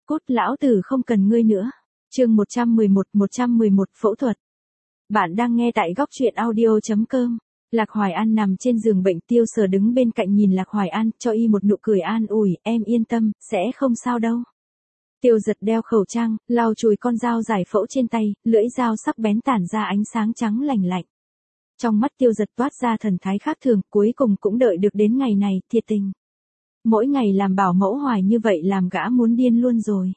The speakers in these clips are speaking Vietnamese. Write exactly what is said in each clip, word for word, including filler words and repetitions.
cút lão tử không cần ngươi nữa. Chương một trăm mười một, một trăm mười một phẫu thuật. Bạn đang nghe tại góc truyện audio chấm com. Lạc Hoài An nằm trên giường bệnh, Tiêu Sở đứng bên cạnh nhìn Lạc Hoài An, cho y một nụ cười an ủi, em yên tâm, sẽ không sao đâu. Tiêu Giật đeo khẩu trang, lau chùi con dao giải phẫu trên tay, lưỡi dao sắc bén tản ra ánh sáng trắng lành lạnh. Trong mắt Tiêu Giật toát ra thần thái khác thường, cuối cùng cũng đợi được đến ngày này, thiệt tình. Mỗi ngày làm bảo mẫu hoài như vậy làm gã muốn điên luôn rồi.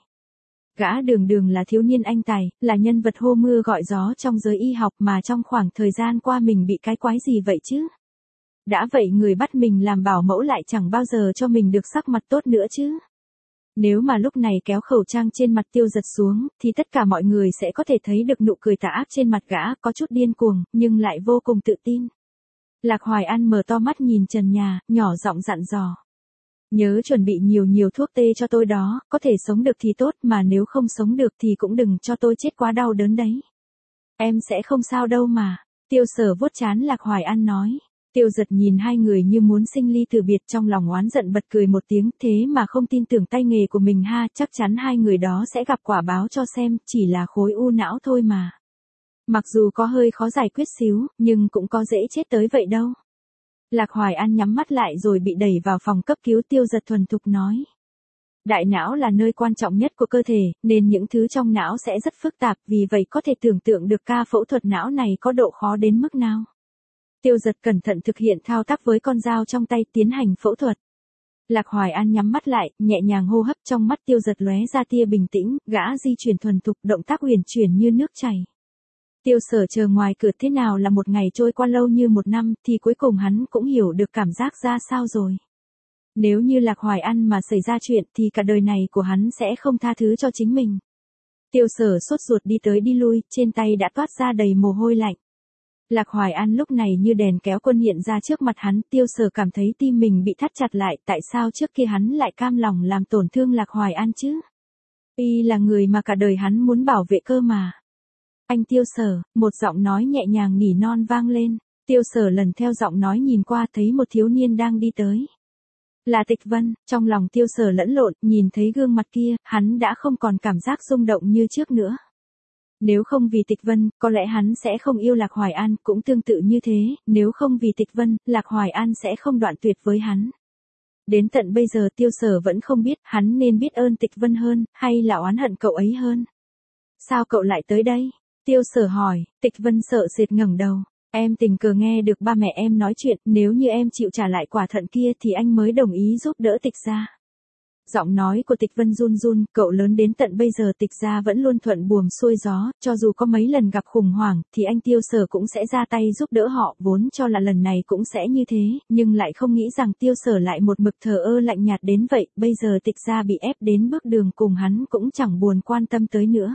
Gã đường đường là thiếu niên anh tài, là nhân vật hô mưa gọi gió trong giới y học mà trong khoảng thời gian qua mình bị cái quái gì vậy chứ? Đã vậy người bắt mình làm bảo mẫu lại chẳng bao giờ cho mình được sắc mặt tốt nữa chứ. Nếu mà lúc này kéo khẩu trang trên mặt Tiêu Giật xuống, thì tất cả mọi người sẽ có thể thấy được nụ cười tà ác trên mặt gã, có chút điên cuồng, nhưng lại vô cùng tự tin. Lạc Hoài An mở to mắt nhìn trần nhà, nhỏ giọng dặn dò. Nhớ chuẩn bị nhiều nhiều thuốc tê cho tôi đó, có thể sống được thì tốt mà nếu không sống được thì cũng đừng cho tôi chết quá đau đớn đấy. Em sẽ không sao đâu mà, Tiêu Sở vuốt trán Lạc Hoài An nói. Tiêu Giật nhìn hai người như muốn sinh ly từ biệt, trong lòng oán giận bật cười một tiếng, thế mà không tin tưởng tay nghề của mình ha, chắc chắn hai người đó sẽ gặp quả báo cho xem, chỉ là khối u não thôi mà. Mặc dù có hơi khó giải quyết xíu, nhưng cũng có dễ chết tới vậy đâu. Lạc Hoài An nhắm mắt lại rồi bị đẩy vào phòng cấp cứu. Tiêu Giật thuần thục nói. Đại não là nơi quan trọng nhất của cơ thể, nên những thứ trong não sẽ rất phức tạp, vì vậy có thể tưởng tượng được ca phẫu thuật não này có độ khó đến mức nào. Tiêu Giật cẩn thận thực hiện thao tác với con dao trong tay, tiến hành phẫu thuật. Lạc Hoài An nhắm mắt lại, nhẹ nhàng hô hấp, trong mắt Tiêu Giật lóe ra tia bình tĩnh, gã di chuyển thuần thục, động tác huyền chuyển như nước chảy. Tiêu Sở chờ ngoài cửa thế nào là một ngày trôi qua lâu như một năm, thì cuối cùng hắn cũng hiểu được cảm giác ra sao rồi. Nếu như Lạc Hoài An mà xảy ra chuyện thì cả đời này của hắn sẽ không tha thứ cho chính mình. Tiêu Sở sốt ruột đi tới đi lui, trên tay đã toát ra đầy mồ hôi lạnh. Lạc Hoài An lúc này như đèn kéo quân hiện ra trước mặt hắn, Tiêu Sở cảm thấy tim mình bị thắt chặt lại, tại sao trước kia hắn lại cam lòng làm tổn thương Lạc Hoài An chứ? Y là người mà cả đời hắn muốn bảo vệ cơ mà. Anh Tiêu Sở, một giọng nói nhẹ nhàng nỉ non vang lên. Tiêu Sở lần theo giọng nói nhìn qua, thấy một thiếu niên đang đi tới. Là Tịch Vân. Trong lòng Tiêu Sở lẫn lộn, nhìn thấy gương mặt kia, hắn đã không còn cảm giác rung động như trước nữa. Nếu không vì Tịch Vân, có lẽ hắn sẽ không yêu Lạc Hoài An, cũng tương tự như thế, nếu không vì Tịch Vân, Lạc Hoài An sẽ không đoạn tuyệt với hắn. Đến tận bây giờ Tiêu Sở vẫn không biết, hắn nên biết ơn Tịch Vân hơn, hay là oán hận cậu ấy hơn. Sao cậu lại tới đây? Tiêu Sở hỏi. Tịch Vân sợ sệt ngẩng đầu. Em tình cờ nghe được ba mẹ em nói chuyện, nếu như em chịu trả lại quả thận kia thì anh mới đồng ý giúp đỡ Tịch gia. Giọng nói của Tịch Vân run run, cậu lớn đến tận bây giờ Tịch gia vẫn luôn thuận buồm xuôi gió, cho dù có mấy lần gặp khủng hoảng, thì anh Tiêu Sở cũng sẽ ra tay giúp đỡ họ, vốn cho là lần này cũng sẽ như thế, nhưng lại không nghĩ rằng Tiêu Sở lại một mực thờ ơ lạnh nhạt đến vậy, bây giờ Tịch gia bị ép đến bước đường cùng hắn cũng chẳng buồn quan tâm tới nữa.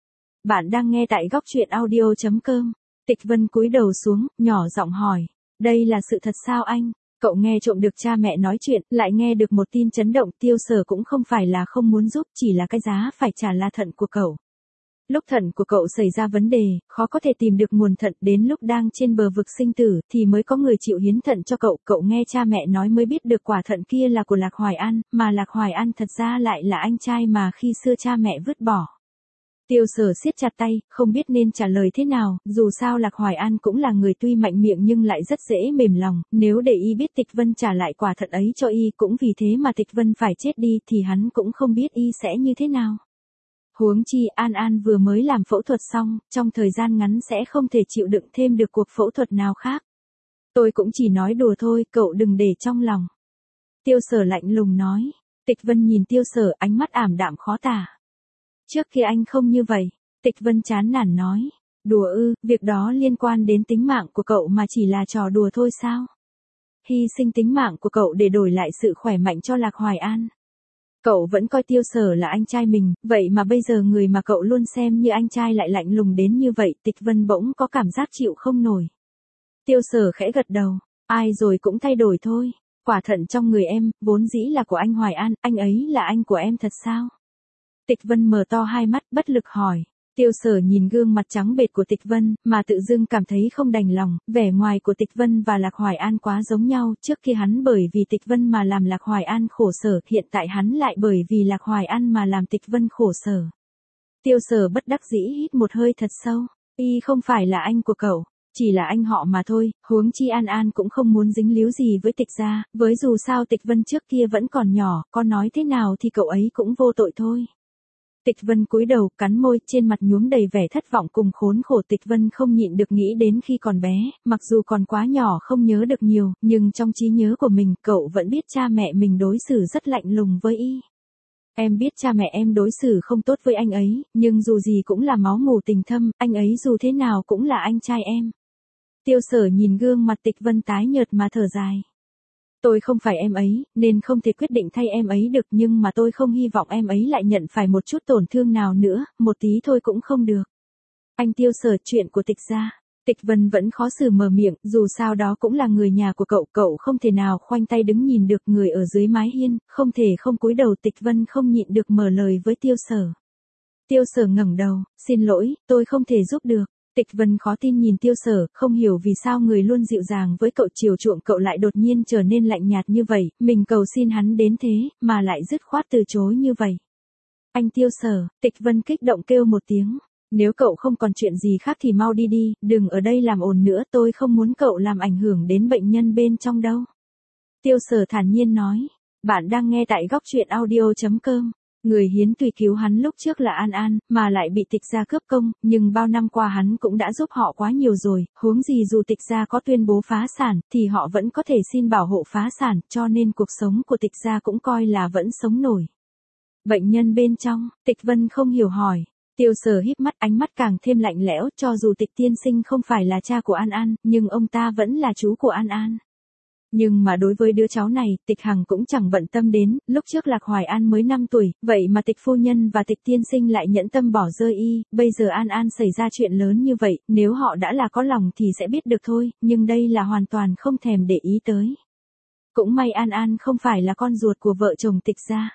Bạn đang nghe tại góc truyện audio chấm com. Tịch Vân cúi đầu xuống, nhỏ giọng hỏi. Đây là sự thật sao anh? Cậu nghe trộm được cha mẹ nói chuyện, lại nghe được một tin chấn động. Tiêu Sở cũng không phải là không muốn giúp, chỉ là cái giá phải trả là thận của cậu. Lúc thận của cậu xảy ra vấn đề, khó có thể tìm được nguồn thận, đến lúc đang trên bờ vực sinh tử, thì mới có người chịu hiến thận cho cậu. Cậu nghe cha mẹ nói mới biết được quả thận kia là của Lạc Hoài An, mà Lạc Hoài An thật ra lại là anh trai mà khi xưa cha mẹ vứt bỏ. Tiêu Sở siết chặt tay, không biết nên trả lời thế nào, dù sao Lạc Hoài An cũng là người tuy mạnh miệng nhưng lại rất dễ mềm lòng, nếu để y biết Tịch Vân trả lại quả thận ấy cho y, cũng vì thế mà Tịch Vân phải chết đi, thì hắn cũng không biết y sẽ như thế nào. Huống chi An An vừa mới làm phẫu thuật xong, trong thời gian ngắn sẽ không thể chịu đựng thêm được cuộc phẫu thuật nào khác. Tôi cũng chỉ nói đùa thôi, cậu đừng để trong lòng. Tiêu Sở lạnh lùng nói. Tịch Vân nhìn Tiêu Sở, ánh mắt ảm đạm khó tả. Trước kia anh không như vậy. Tịch Vân chán nản nói. Đùa ư, việc đó liên quan đến tính mạng của cậu mà chỉ là trò đùa thôi sao? Hy sinh tính mạng của cậu để đổi lại sự khỏe mạnh cho Lạc Hoài An. Cậu vẫn coi Tiêu Sở là anh trai mình, vậy mà bây giờ người mà cậu luôn xem như anh trai lại lạnh lùng đến như vậy. Tịch Vân bỗng có cảm giác chịu không nổi. Tiêu Sở khẽ gật đầu. Ai rồi cũng thay đổi thôi. Quả thận trong người em, vốn dĩ là của anh Hoài An, anh ấy là anh của em thật sao? Tịch Vân mở to hai mắt, bất lực hỏi. Tiêu Sở nhìn gương mặt trắng bệch của Tịch Vân, mà tự dưng cảm thấy không đành lòng, vẻ ngoài của Tịch Vân và Lạc Hoài An quá giống nhau, trước kia hắn bởi vì Tịch Vân mà làm Lạc Hoài An khổ sở, hiện tại hắn lại bởi vì Lạc Hoài An mà làm Tịch Vân khổ sở. Tiêu Sở bất đắc dĩ hít một hơi thật sâu, y không phải là anh của cậu, chỉ là anh họ mà thôi, huống chi An An cũng không muốn dính líu gì với Tịch gia, với dù sao Tịch Vân trước kia vẫn còn nhỏ, con nói thế nào thì cậu ấy cũng vô tội thôi. Tịch Vân cúi đầu, cắn môi, trên mặt nhuốm đầy vẻ thất vọng cùng khốn khổ. Tịch Vân không nhịn được nghĩ đến khi còn bé, mặc dù còn quá nhỏ không nhớ được nhiều, nhưng trong trí nhớ của mình, cậu vẫn biết cha mẹ mình đối xử rất lạnh lùng với y. Em biết cha mẹ em đối xử không tốt với anh ấy, nhưng dù gì cũng là máu mủ tình thâm, anh ấy dù thế nào cũng là anh trai em. Tiêu Sở nhìn gương mặt Tịch Vân tái nhợt mà thở dài. Tôi không phải em ấy, nên không thể quyết định thay em ấy được, nhưng mà tôi không hy vọng em ấy lại nhận phải một chút tổn thương nào nữa, một tí thôi cũng không được. Anh Tiêu Sở, chuyện của Tịch gia. Tịch Vân vẫn khó xử mở miệng, dù sao đó cũng là người nhà của cậu, cậu không thể nào khoanh tay đứng nhìn được người ở dưới mái hiên, không thể không cúi đầu. Tịch Vân không nhịn được mở lời với Tiêu Sở. Tiêu Sở ngẩng đầu, xin lỗi, tôi không thể giúp được. Tịch Vân khó tin nhìn Tiêu Sở, không hiểu vì sao người luôn dịu dàng với cậu chiều chuộng cậu lại đột nhiên trở nên lạnh nhạt như vậy, mình cầu xin hắn đến thế, mà lại dứt khoát từ chối như vậy. Anh Tiêu Sở, Tịch Vân kích động kêu một tiếng, nếu cậu không còn chuyện gì khác thì mau đi đi, đừng ở đây làm ồn nữa, tôi không muốn cậu làm ảnh hưởng đến bệnh nhân bên trong đâu. Tiêu Sở thản nhiên nói, bạn đang nghe tại góc truyện audio chấm com. Người hiến tùy cứu hắn lúc trước là An An, mà lại bị Tịch gia cướp công, nhưng bao năm qua hắn cũng đã giúp họ quá nhiều rồi, huống gì dù Tịch gia có tuyên bố phá sản, thì họ vẫn có thể xin bảo hộ phá sản, cho nên cuộc sống của Tịch gia cũng coi là vẫn sống nổi. Bệnh nhân bên trong, Tịch Vân không hiểu hỏi. Tiêu Sở híp mắt, ánh mắt càng thêm lạnh lẽo, cho dù Tịch tiên sinh không phải là cha của An An, nhưng ông ta vẫn là chú của An An. Nhưng mà đối với đứa cháu này, Tịch Hằng cũng chẳng bận tâm đến, lúc trước Lạc Hoài An mới năm tuổi, vậy mà Tịch phu nhân và Tịch tiên sinh lại nhẫn tâm bỏ rơi y, bây giờ An An xảy ra chuyện lớn như vậy, nếu họ đã là có lòng thì sẽ biết được thôi, nhưng đây là hoàn toàn không thèm để ý tới. Cũng may An An không phải là con ruột của vợ chồng Tịch gia.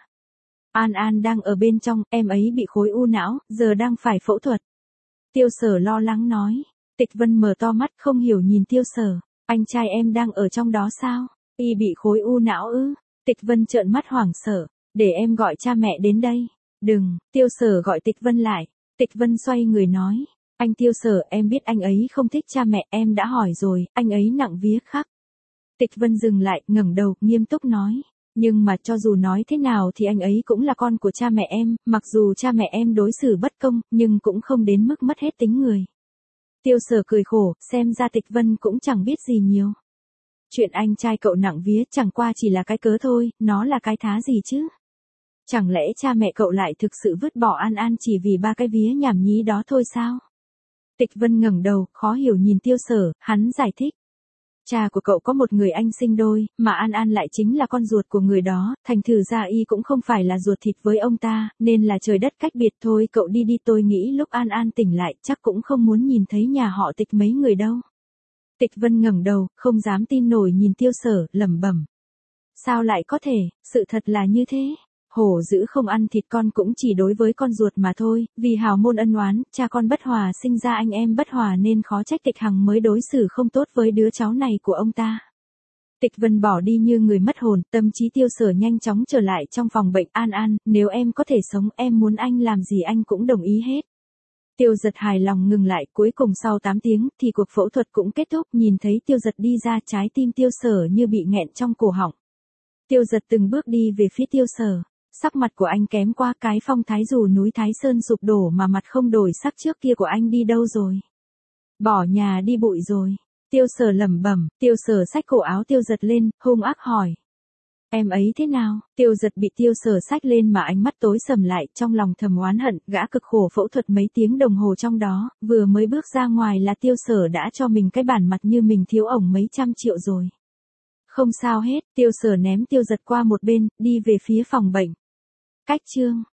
An An đang ở bên trong, em ấy bị khối u não, giờ đang phải phẫu thuật. Tiêu Sở lo lắng nói. Tịch Vân mở to mắt không hiểu nhìn Tiêu Sở. Anh trai em đang ở trong đó sao? Y bị khối u não ư? Tịch Vân trợn mắt hoảng sợ. Để em gọi cha mẹ đến đây. Đừng, Tiêu Sở gọi Tịch Vân lại. Tịch Vân xoay người nói. Anh Tiêu Sở, em biết anh ấy không thích cha mẹ, em đã hỏi rồi, anh ấy nặng vía khắc. Tịch Vân dừng lại, ngẩng đầu, nghiêm túc nói. Nhưng mà cho dù nói thế nào thì anh ấy cũng là con của cha mẹ em, mặc dù cha mẹ em đối xử bất công, nhưng cũng không đến mức mất hết tính người. Tiêu Sở cười khổ, xem ra Tịch Vân cũng chẳng biết gì nhiều. Chuyện anh trai cậu nặng vía chẳng qua chỉ là cái cớ thôi, nó là cái thá gì chứ? Chẳng lẽ cha mẹ cậu lại thực sự vứt bỏ An An chỉ vì ba cái vía nhảm nhí đó thôi sao? Tịch Vân ngẩng đầu, khó hiểu nhìn Tiêu Sở, hắn giải thích. Cha của cậu có một người anh sinh đôi, mà An An lại chính là con ruột của người đó, thành thử ra y cũng không phải là ruột thịt với ông ta, nên là trời đất cách biệt thôi. Cậu đi đi, tôi nghĩ lúc An An tỉnh lại chắc cũng không muốn nhìn thấy nhà họ Tịch mấy người đâu. Tịch Vân ngẩng đầu, không dám tin nổi nhìn Tiêu Sở, lẩm bẩm. Sao lại có thể, sự thật là như thế. Hổ dữ không ăn thịt con cũng chỉ đối với con ruột mà thôi, vì hào môn ân oán, cha con bất hòa sinh ra anh em bất hòa nên khó trách Tịch Hằng mới đối xử không tốt với đứa cháu này của ông ta. Tịch Vân bỏ đi như người mất hồn, tâm trí Tiêu Sở nhanh chóng trở lại trong phòng bệnh. An An, nếu em có thể sống, em muốn anh làm gì anh cũng đồng ý hết. Tiêu Giật hài lòng ngừng lại, cuối cùng sau tám tiếng thì cuộc phẫu thuật cũng kết thúc. Nhìn thấy Tiêu Giật đi ra, trái tim Tiêu Sở như bị nghẹn trong cổ họng. Tiêu Giật từng bước đi về phía Tiêu Sở. Sắc mặt của anh kém qua, cái phong thái dù núi Thái Sơn sụp đổ mà mặt không đổi sắc trước kia của anh đi đâu rồi? Bỏ nhà đi bụi rồi. Tiêu Sở lẩm bẩm. Tiêu Sở xách cổ áo Tiêu Giật lên, hung ác hỏi. Em ấy thế nào? Tiêu Giật bị Tiêu Sở xách lên mà ánh mắt tối sầm lại, trong lòng thầm oán hận, gã cực khổ phẫu thuật mấy tiếng đồng hồ trong đó, vừa mới bước ra ngoài là Tiêu Sở đã cho mình cái bản mặt như mình thiếu ổng mấy trăm triệu rồi. Không sao hết, Tiêu Sở ném Tiêu Giật qua một bên, đi về phía phòng bệnh. Cách chương